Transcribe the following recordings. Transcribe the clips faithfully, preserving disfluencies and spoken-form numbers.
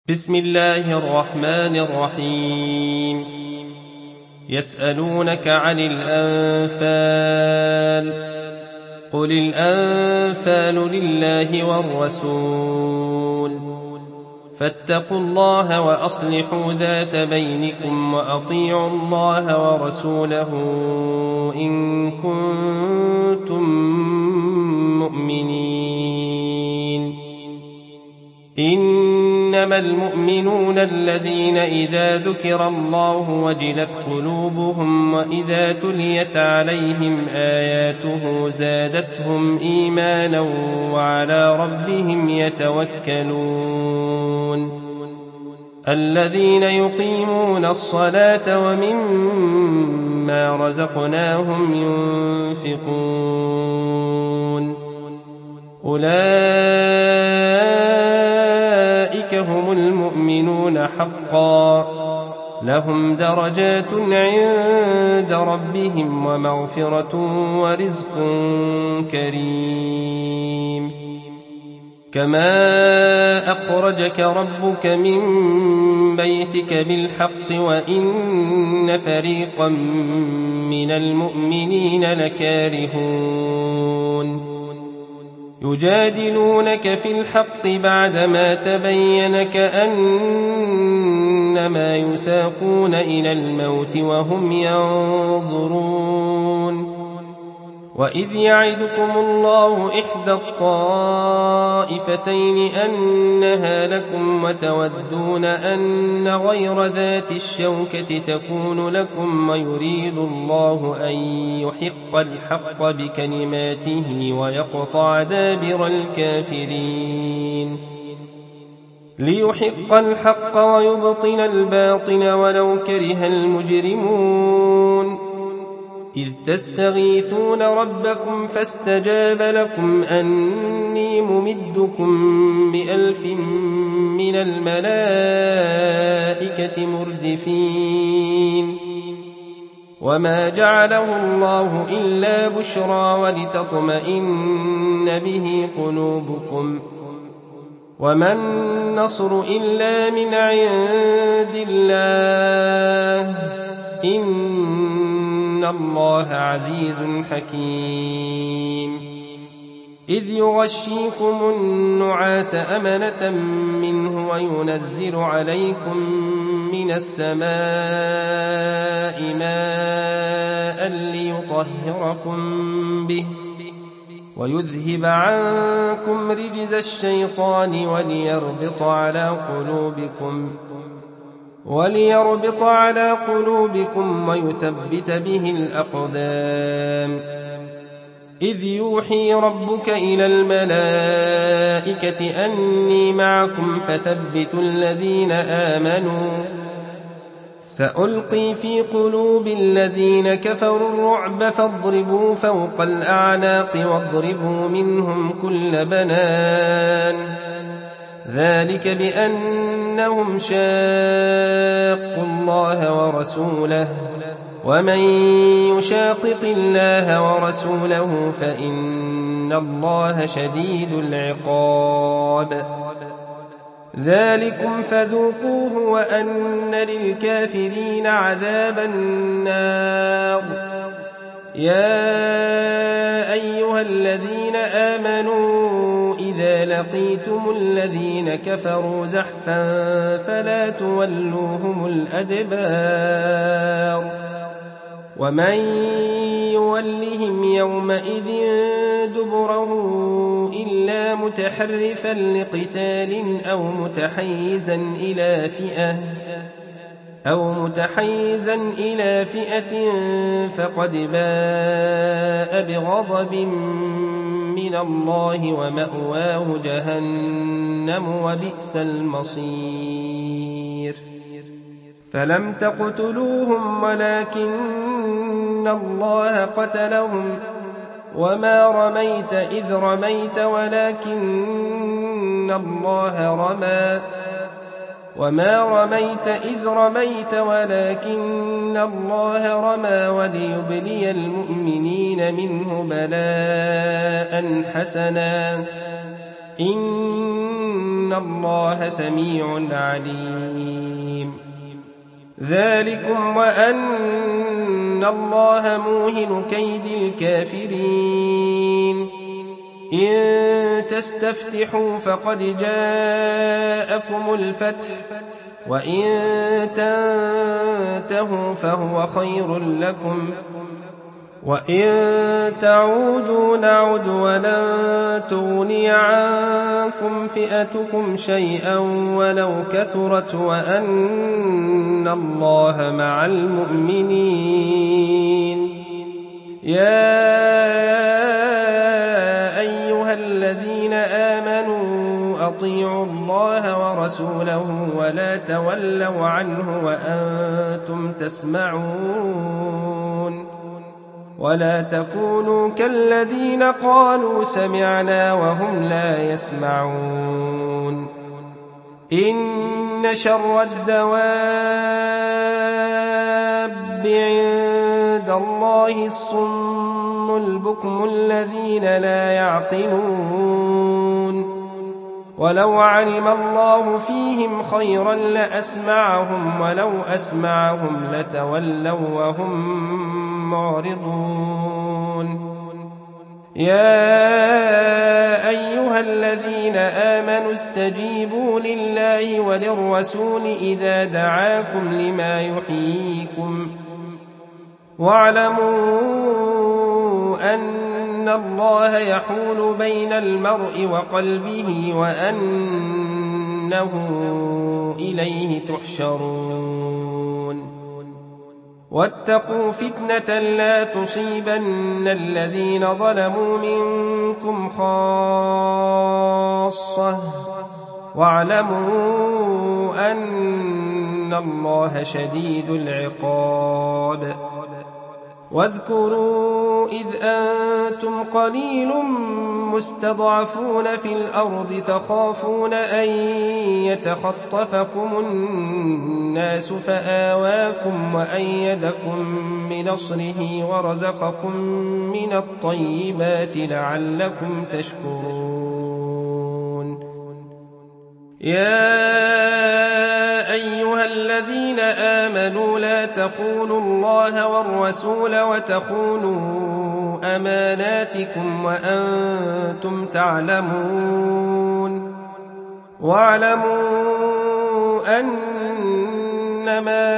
بسم الله الرحمن الرحيم. يسألونك عن الأنفال، قل الأنفال لله والرسول، فاتقوا الله وأصلحوا ذات بينكم وأطيعوا الله ورسوله إن كنتم مؤمنين. إنما المؤمنون الذين إذا ذكر الله وجلت قلوبهم وإذا تليت عليهم آياته زادتهم إيمانا وعلى ربهم يتوكلون. الذين يقيمون الصلاة ومما رزقناهم ينفقون أولئك هم المؤمنون حقا، لهم درجات عند ربهم ومغفرة ورزق كريم. كما أخرجك ربك من بيتك بالحق وإن فريقا من المؤمنين لكارهون يجادلونك في الحق بعدما تبين كأنما يساقون إلى الموت وهم ينظرون. وإذ يعدكم الله إحدى الطائفتين أنها لكم وتودون أن غير ذات الشوكة تكون لكم ويريد الله أن يحق الحق بكلماته ويقطع دابر الكافرين، ليحق الحق ويبطل الباطل ولو كره المجرمون. إذ تستغيثون ربكم فاستجاب لكم أني ممدكم بألف من الملائكة مردفين. وما جعله الله إلا بشرى ولتطمئن به قلوبكم، وما النصر إلا من عند الله، إن الله عزيز حكيم. إذ يغشيكم النعاس أمنة منه وينزل عليكم من السماء ماء ليطهركم به ويذهب عنكم رجز الشيطان وليربط على قلوبكم وليربط على قلوبكم ويثبت به الأقدام. إذ يوحي ربك إلى الملائكة أني معكم فثبتوا الذين آمنوا، سألقي في قلوب الذين كفروا الرعب فاضربوا فوق الأعناق واضربوا منهم كل بنان، ذلك بأنهم شاقوا الله ورسوله، ومن يشاقق الله ورسوله فإن الله شديد العقاب. ذلكم فذوقوه وأن للكافرين عذاب النار. يا أيها الذين آمنوا إذا لقيتم الذين كفروا زحفا فلا تولوهم الأدبار، ومن يولهم يومئذ دبره إلا متحرفا لقتال أو متحيزا إلى فئة أو متحيزا إلى فئة فقد باء بغضب من الله ومأواه جهنم وبئس المصير. فلم تقتلوهم ولكن الله قتلهم وما رميت إذ رميت ولكن الله رمى وما رميت إذ رميت ولكن الله رمى وليبلي المؤمنين منه بلاء حسنا إن إن الله سميع عليم. ذلكم وأن الله موهن كيد الكافرين. إن تستفتحوا فقد جاءكم الفتح وإن تنتهوا فهو خير لكم وإن تعودوا نعد ولن تغني عنكم فئتكم شيئا ولو كثرت وأن الله مع المؤمنين. يا أيها الذين آمنوا أطيعوا الله ورسوله ولا تولوا عنه وأنتم تسمعون ولا تكونوا كالذين قالوا سمعنا وهم لا يسمعون. إن شر الدواب عند الله الصم البكم الذين لا يعقلون. ولو علم الله فيهم خيرا لأسمعهم ولو أسمعهم لتولوا وهم معرضون. يا أيها الذين آمنوا استجيبوا لله وللرسول إذا دعاكم لما يحييكم واعلموا أن الله يحول بين المرء وقلبه وأنه إليه تحشرون. واتقوا فتنة لا تصيبن الذين ظلموا منكم خاصة واعلموا أن الله شديد العقاب. واذكروا إذ أنتم قليل مستضعفون في الأرض تخافون أن يتخطفكم الناس فآواكم وأيدكم بنصره ورزقكم من الطيبات لعلكم تشكرون. يا أيها الذين آمنوا لا تخونوا الله والرسول وتخونوا أماناتكم وأنتم تعلمون. واعلموا أنما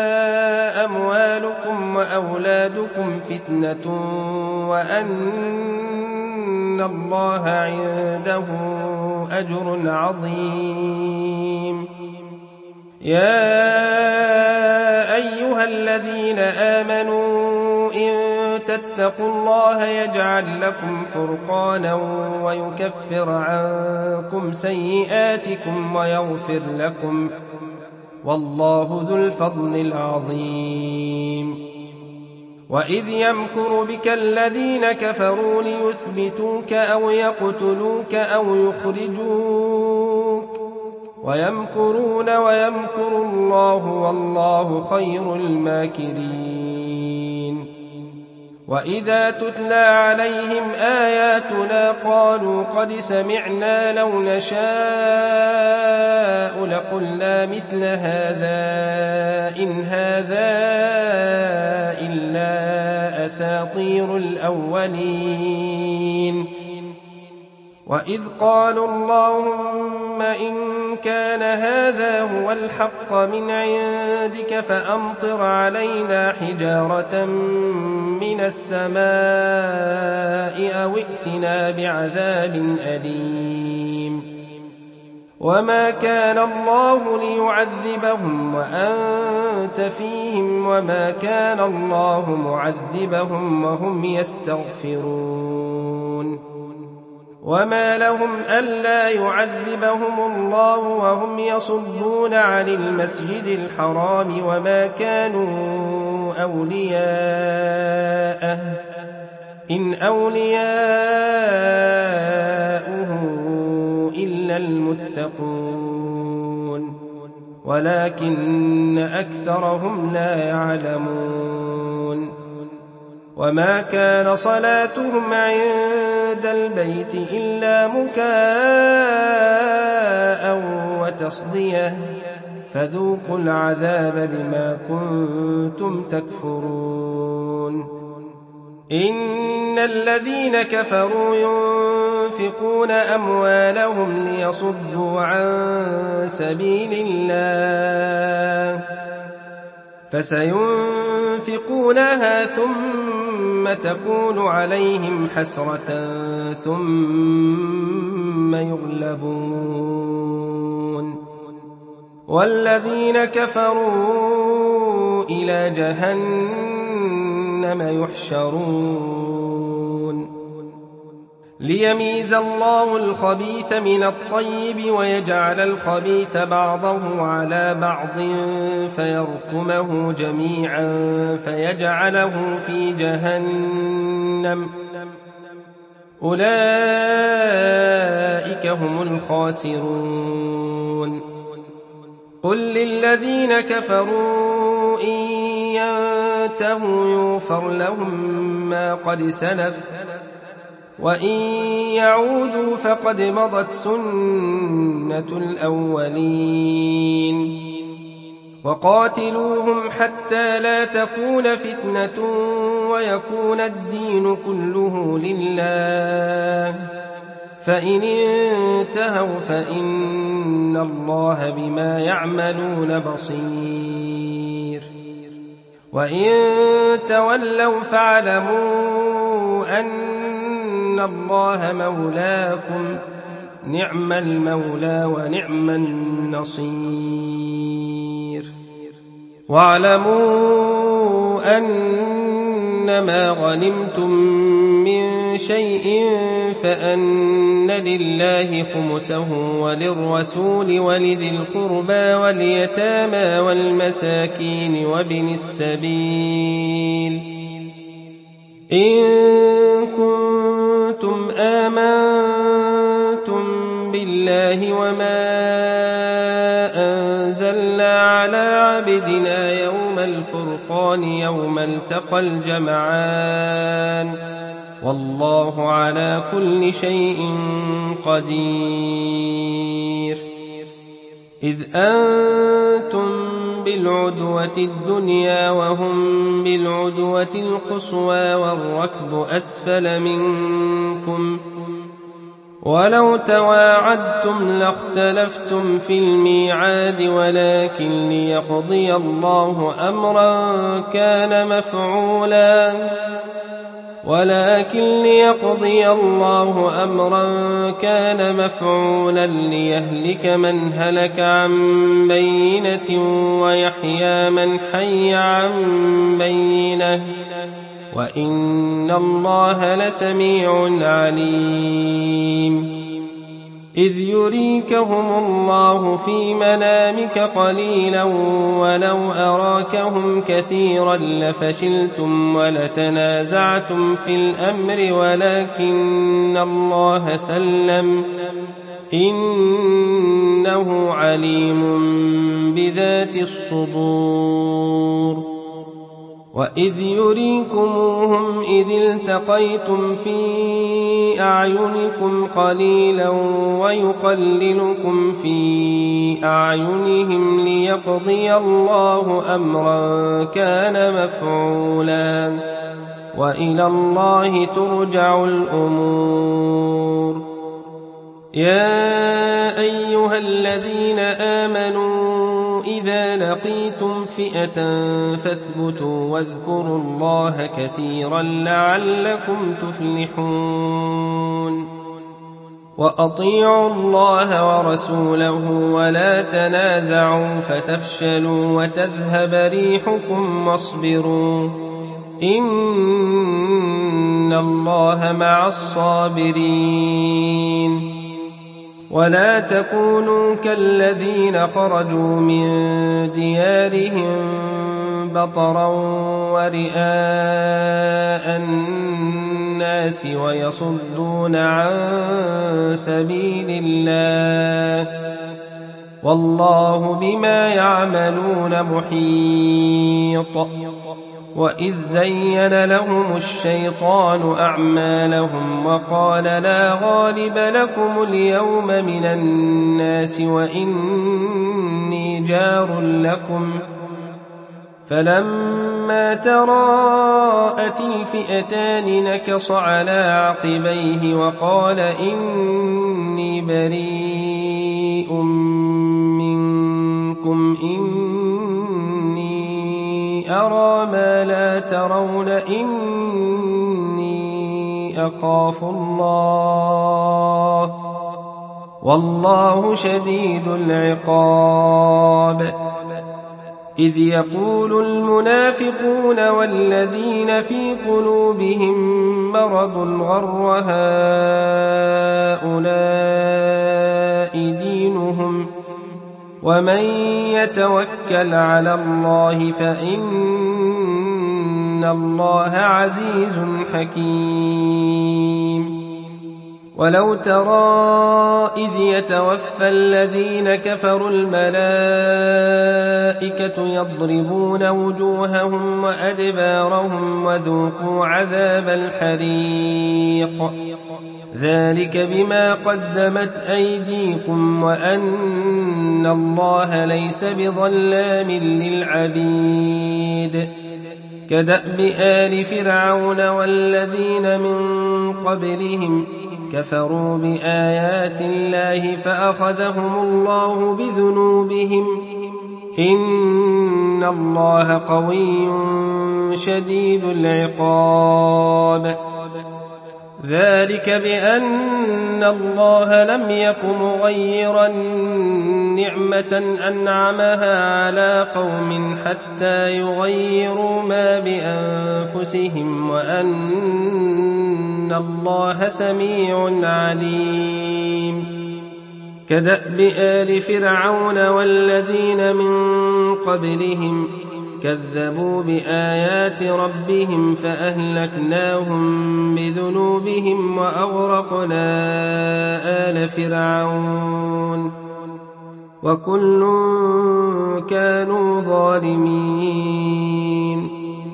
أموالكم وأولادكم فتنة وأن الله عنده أجر عظيم. يا أيها الذين آمنوا إن تتقوا الله يجعل لكم فرقانا ويكفر عنكم سيئاتكم ويغفر لكم والله ذو الفضل العظيم. وإذ يمكر بك الذين كفروا ليثبتوك أو يقتلوك أو يخرجوك ويمكرون ويمكر الله والله خير الماكرين. وإذا تتلى عليهم آياتنا قالوا قد سمعنا لو نشاء لقلنا مثل هذا إن هذا إلا أساطير الأولين. وإذ قالوا اللهم إن كان هذا هو الحق من عندك فأمطر علينا حجارة من السماء أو ائتنا بعذاب أليم. وما كان الله ليعذبهم وأنت فيهم وما كان الله معذبهم وهم يستغفرون. وما لهم ألا يعذبهم الله وهم يصدون عن المسجد الحرام وما كانوا أولياءه إن أولياؤه إلا المتقون ولكن أكثرهم لا يعلمون. وما كان صلاتهم عند عند البيت إلا مكاء وتصديه فذوقوا العذاب بما كنتم تكفرون. إن الذين كفروا ينفقون أموالهم ليصدوا عن سبيل الله فسينفقونها ثم تكون عليهم حسرة ثم يغلبون والذين كفروا إلى جهنم يحشرون ليميز الله الخبيث من الطيب ويجعل الخبيث بعضه على بعض فيركمه جميعا فيجعله في جهنم أولئك هم الخاسرون. قل للذين كفروا إن ينتهوا يغفر لهم ما قد سلف وإن يعودوا فقد مضت سنة الأولين وقاتلوهم حتى لا تكون فتنة ويكون الدين كله لله فإن انتهوا فإن الله بما يعملون بصير وإن تولوا فاعلموا أن الله مولاكم نعم المولى ونعم النصير. واعلموا أنما غنمتم من شيء فأن لله خمسه وللرسول ولذي القربى واليتامى والمساكين وابن السبيل إن كنتم آمنتم بالله وما أنزلنا على عبدنا يوم الفرقان يوم التقى الجمعان والله على كل شيء قدير. إذ أنتم بالعدوة الدنيا وهم بالعدوة القصوى والركب أسفل منكم ولو تواعدتم لاختلفتم في الميعاد ولكن ليقضي الله أمرا كان مفعولا ولكن ليقضي الله أمرا كان مفعولا ليهلك من هلك عن بينة ويحيى من حي عن بينة وإن الله لسميع عليم. إذ يريكهم الله في منامك قليلا ولو أراكهم كثيرا لفشلتم ولتنازعتم في الأمر ولكن الله سلم إنه عليم بذات الصدور. وإذ يريكموهم إذ التقيتم في أعينكم قليلا ويقللكم في أعينهم ليقضي الله أمرا كان مفعولا وإلى الله ترجع الأمور. يا أيها الذين آمنوا إذا لقيتم فئة فاثبتوا واذكروا الله كثيرا لعلكم تفلحون. وأطيعوا الله ورسوله ولا تنازعوا فتفشلوا وتذهب ريحكم واصبروا إن الله مع الصابرين. ولا تكونوا كالذين خرجوا من ديارهم بطرا ورئاء الناس ويصدون عن سبيل الله والله بما يعملون محيط. وإذ زين لهم الشيطان أعمالهم وقال لا غالب لكم اليوم من الناس وإني جار لكم فلما تراءت الفئتان نكص على عقبيه وقال إني بريء منكم إني أرى ما لا ترون إني أخاف الله والله شديد العقاب. إذ يقول المنافقون والذين في قلوبهم مرض غر هؤلاء دينهم ومن يتوكل على الله فإن الله عزيز حكيم. ولو ترى إذ يتوفى الذين كفروا الملائكة يضربون وجوههم وأدبارهم وذوقوا عذاب الحريق ذلك بما قدمت أيديكم وأن الله ليس بظلام للعبيد. كدأب آل فرعون والذين من قبلهم كفروا بآيات الله فأخذهم الله بذنوبهم إن الله قوي شديد العقاب. ذلك بأن الله لم يك مغيرا نعمة أنعمها على قوم حتى يغيروا ما بأنفسهم وأن الله سميع عليم. كدأب آل فرعون والذين من قبلهم كذبوا بآيات ربهم فأهلكناهم بذنوبهم وأغرقنا آل فرعون وكل كانوا ظالمين.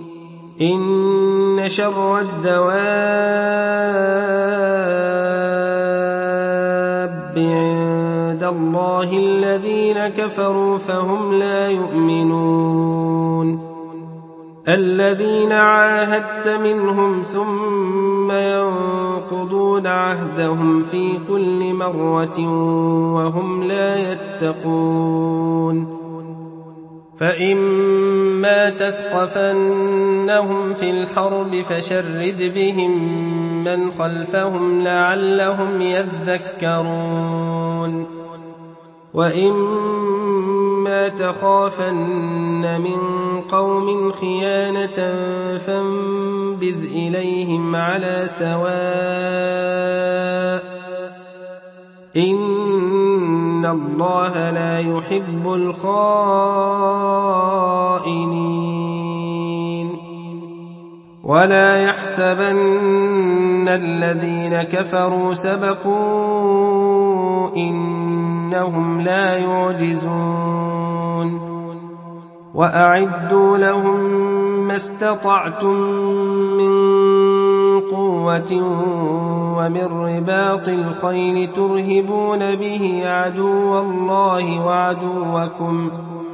إن شر الدواب عند الله الذين كفروا فهم لا يؤمنون. الذين عاهدت منهم ثم ينقضون عهدهم في كل مرة وهم لا يتقون. فإما تثقفنهم في الحرب فشرد بهم من خلفهم لعلهم يذكرون. وإما تخافن من قوم خيانة فانبذ إليهم على سواء إن الله لا يحب الخائنين. ولا يحسبن الذين كفروا سبقوا إنهم لا يعجزون. وأعدوا لهم ما استطعتم من قوة ومن رباط الخيل ترهبون به عدو الله وعدوكم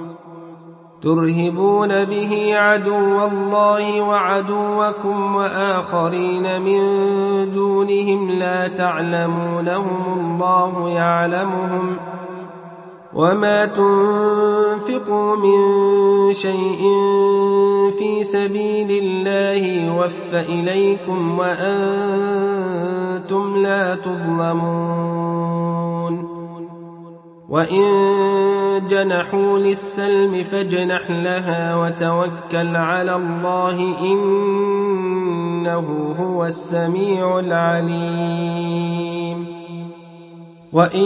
ترهبون به عدو الله وعدوكم وآخرين من دونهم لا تعلمونهم الله يعلمهم. وما تنفقوا من شيء في سبيل الله يوفى إليكم وأنتم لا تظلمون. وإن جنحوا للسلم فاجنح لها وتوكل على الله إنه هو السميع العليم. وإن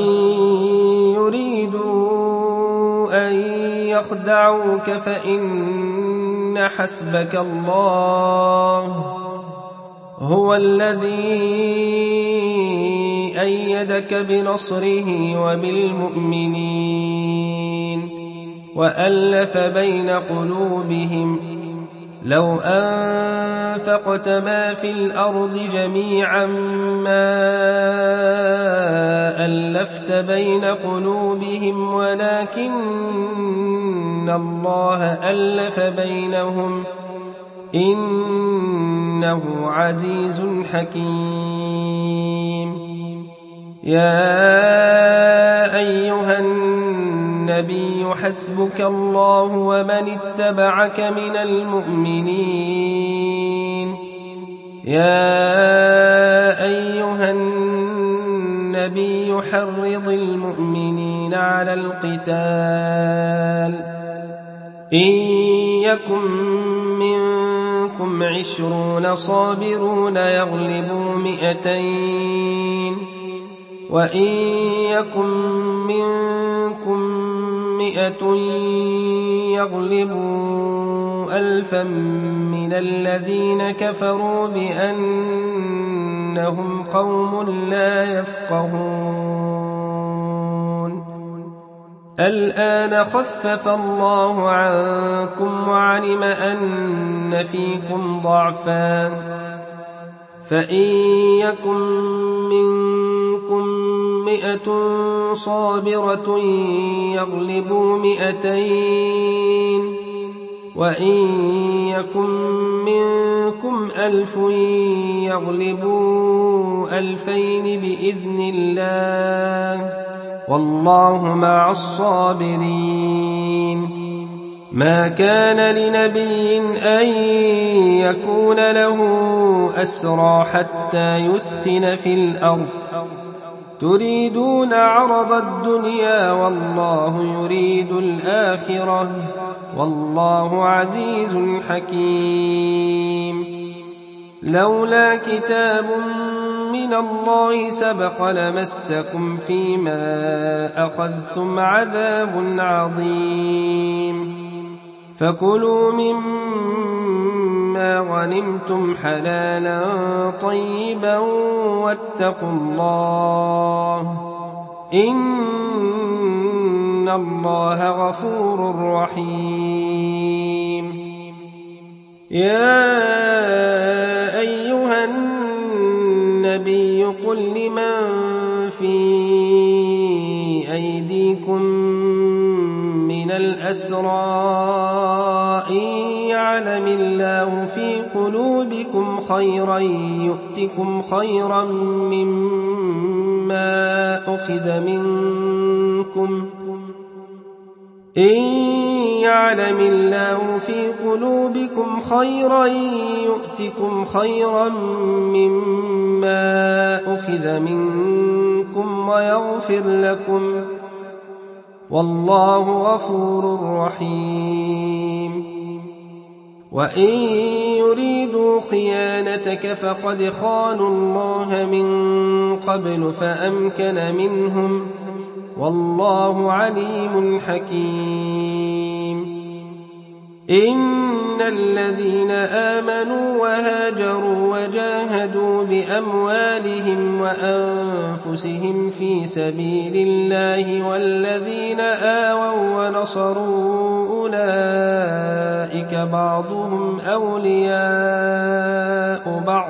يريدوا أن يخدعوك فإن حسبك الله هو الذي أيدك بنصره وبالمؤمنين وألف بين قلوبهم لو أنفقت ما في الأرض جميعا ما ألفت بين قلوبهم ولكن الله ألف بينهم إنه عزيز حكيم. يا أيها النبي حسبك الله ومن اتبعك من المؤمنين. يا أيها النبي حرض المؤمنين على القتال إن يكن منكم عشرون صابرون يغلبوا مئتين وإن يكن منكم مئة يغلبوا ألفا من الذين كفروا بأنهم قوم لا يفقهون. الآن خفف الله عنكم وعلم أن فيكم ضعفا فإن يكن منكم مئة صابرة يغلبوا مئتين وإن يكن منكم ألف يغلبوا ألفين بإذن الله والله مع الصابرين. ما كان لنبي أن يكون له أسرى حتى يثخن في الأرض تريدون عرض الدنيا والله يريد الآخرة والله عزيز حكيم. لولا كتاب من الله سبق لمسكم فيما أخذتم عذاب عظيم. فكلوا مما غنمتم حلالا طيبا واتقوا الله إن الله غفور رحيم. يا أيها النبي قل لمن في أيديكم من الأسرى إن يعلم الله في قلوبكم خيرا يؤتكم خيرا مما أخذ منكم إن يعلم الله في قلوبكم خيرا يؤتكم خيرا مما أخذ منكم ويغفر لكم والله غفور رحيم. وإن يريدوا خيانتك فقد خانوا الله من قبل فأمكن منهم والله عليم حكيم. إن الذين آمنوا وهاجروا وجاهدوا بأموالهم وأنفسهم في سبيل الله والذين آووا ونصروا أولئك بعضهم أولياء بعض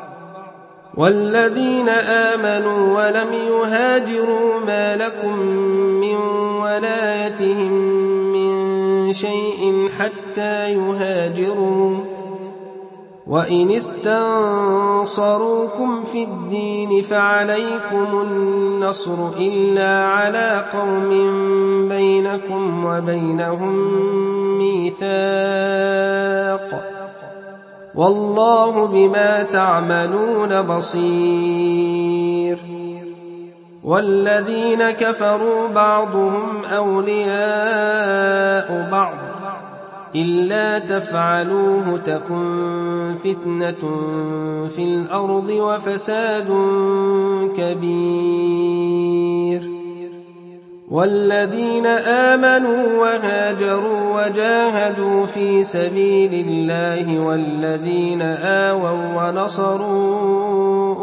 والذين آمنوا ولم يهاجروا ما لكم من ولايتهم من شيء حتى يهاجروا وإن استنصروكم في الدين فعليكم النصر إلا على قوم بينكم وبينهم ميثاق والله بما تعملون بصير. والذين كفروا بعضهم أولياء بعض إلا تفعلوه تكن فتنة في الأرض وفساد كبير. والذين آمنوا وهاجروا وجاهدوا في سبيل الله والذين آووا ونصروا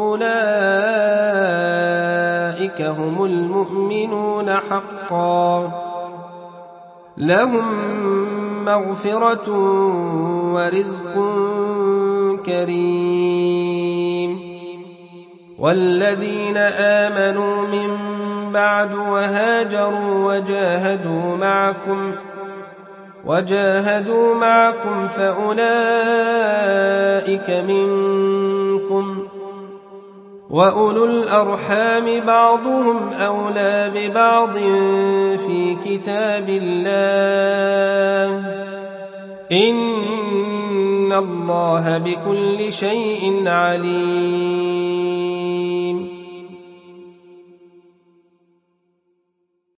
أولئك هم المؤمنون حقا لهم مغفرة ورزق كريم. والذين آمنوا من بعد وهاجروا وجاهدوا معكم وجاهدوا معكم فأولئك منكم، وأولو الأرحام بعضهم أولى ببعض في كتاب الله، إن الله بكل شيء عليم.